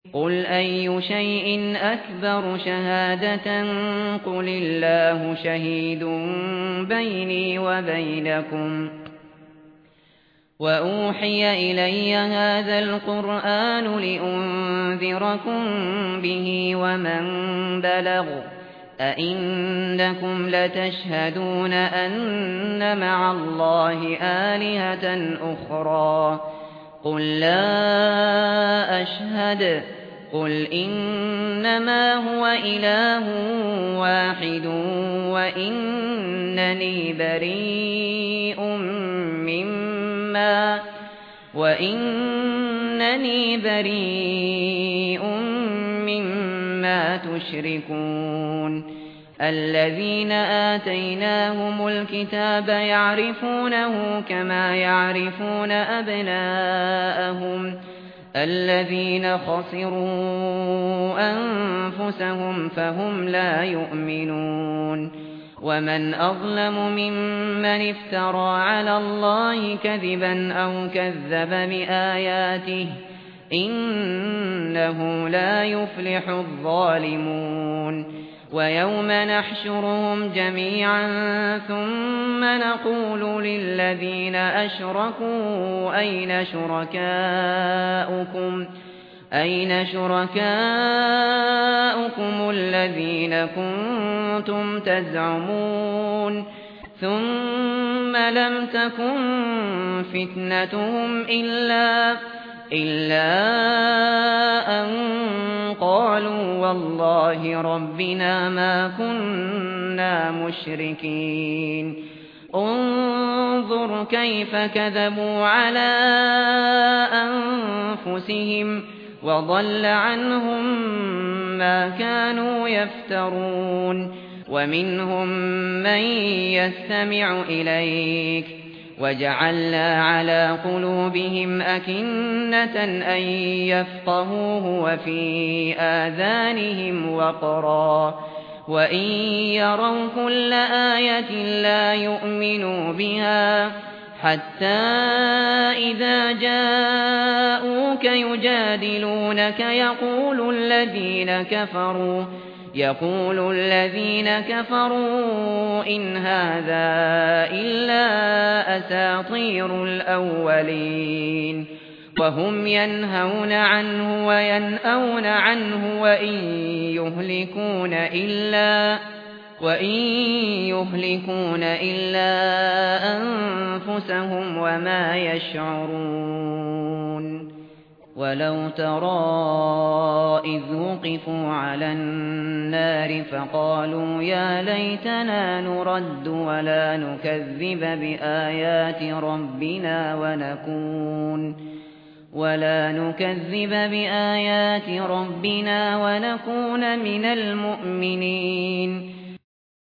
قُلْ أَيُّ شَيْءٍ أَكْبَرُ شَهَادَةً قُلِ اللَّهُ شَهِيدٌ بَيْنِي وَبَيْنَكُمْ وَأُوحِيَ إِلَيَّ هَذَا الْقُرْآنُ لِأُنذِرَكُم بِهِ وَمَن بَلَغَ أَئِنَّكُمْ لَتَشْهَدُونَ أَنَّ مَعَ اللَّهِ آلِهَةً أُخْرَى قُل لَّا أَشْهَدُ قُلْ إِنَّمَا هُوَ إِلَٰهٌ وَاحِدٌ وَإِنَّنِي بَرِيءٌ مِّمَّا تُشْرِكُونَ الَّذِينَ آتَيْنَاهُمُ الْكِتَابَ يَعْرِفُونَهُ كَمَا يَعْرِفُونَ أَبْنَاءَهُمُ الَّذِينَ خَسِرُوا أَنفُسَهُمْ فَهُمْ لَا يُؤْمِنُونَ وَمَنْ أَظْلَمُ مِمَّنِ افْتَرَىٰ عَلَى اللَّهِ كَذِبًا أَوْ كَذَّبَ بِآيَاتِهِ إِنَّهُ لَا يُفْلِحُ الظَّالِمُونَ وَيَوْمَ نَحْشُرُهُمْ جَمِيعًا ثُمَّ نَقُولُ لِلَّذِينَ أَشْرَكُوا أَيْنَ شُرَكَاؤُكُمُ الَّذِينَ كُنتُمْ تَزْعُمُونَ ثُمَّ لَمْ تَكُنْ فِتْنَتُهُمْ إِلَّا أَن قَالُوا وَاللَّهِ رَبِّنَا مَا كُنَّا مُشْرِكِينَ انظُرْ كَيْفَ كَذَبُوا عَلَى أَنفُسِهِمْ وَضَلَّ عَنْهُم مَّا كَانُوا يَفْتَرُونَ وَمِنْهُم مَّن يَسْتَمِعُ إِلَيْكَ وَجَعَلْنَا عَلَى قُلُوبِهِمْ أَكِنَّةً أَن يَفْقَهُوهُ وَفِي آذَانِهِمْ وَقْرًا وَإِن يَرَوْا كُلَّ آيَةٍ لَّا يُؤْمِنُوا بِهَا حَتَّى إِذَا جَاءُوكَ يُجَادِلُونَكَ يقول الذين كفروا إن هذا إلا أساطير الأولين وهم ينهون عنه وينأون عنه وإن يهلكون إلا أنفسهم وما يشعرون وَلَوْ تَرَىٰ إِذْ وُقِفُوا عَلَى النَّارِ فَقَالُوا يَا لَيْتَنَا نُرَدُّ وَلَا نُكَذِّبَ بِآيَاتِ رَبِّنَا وَنَكُونَ مِنَ الْمُؤْمِنِينَ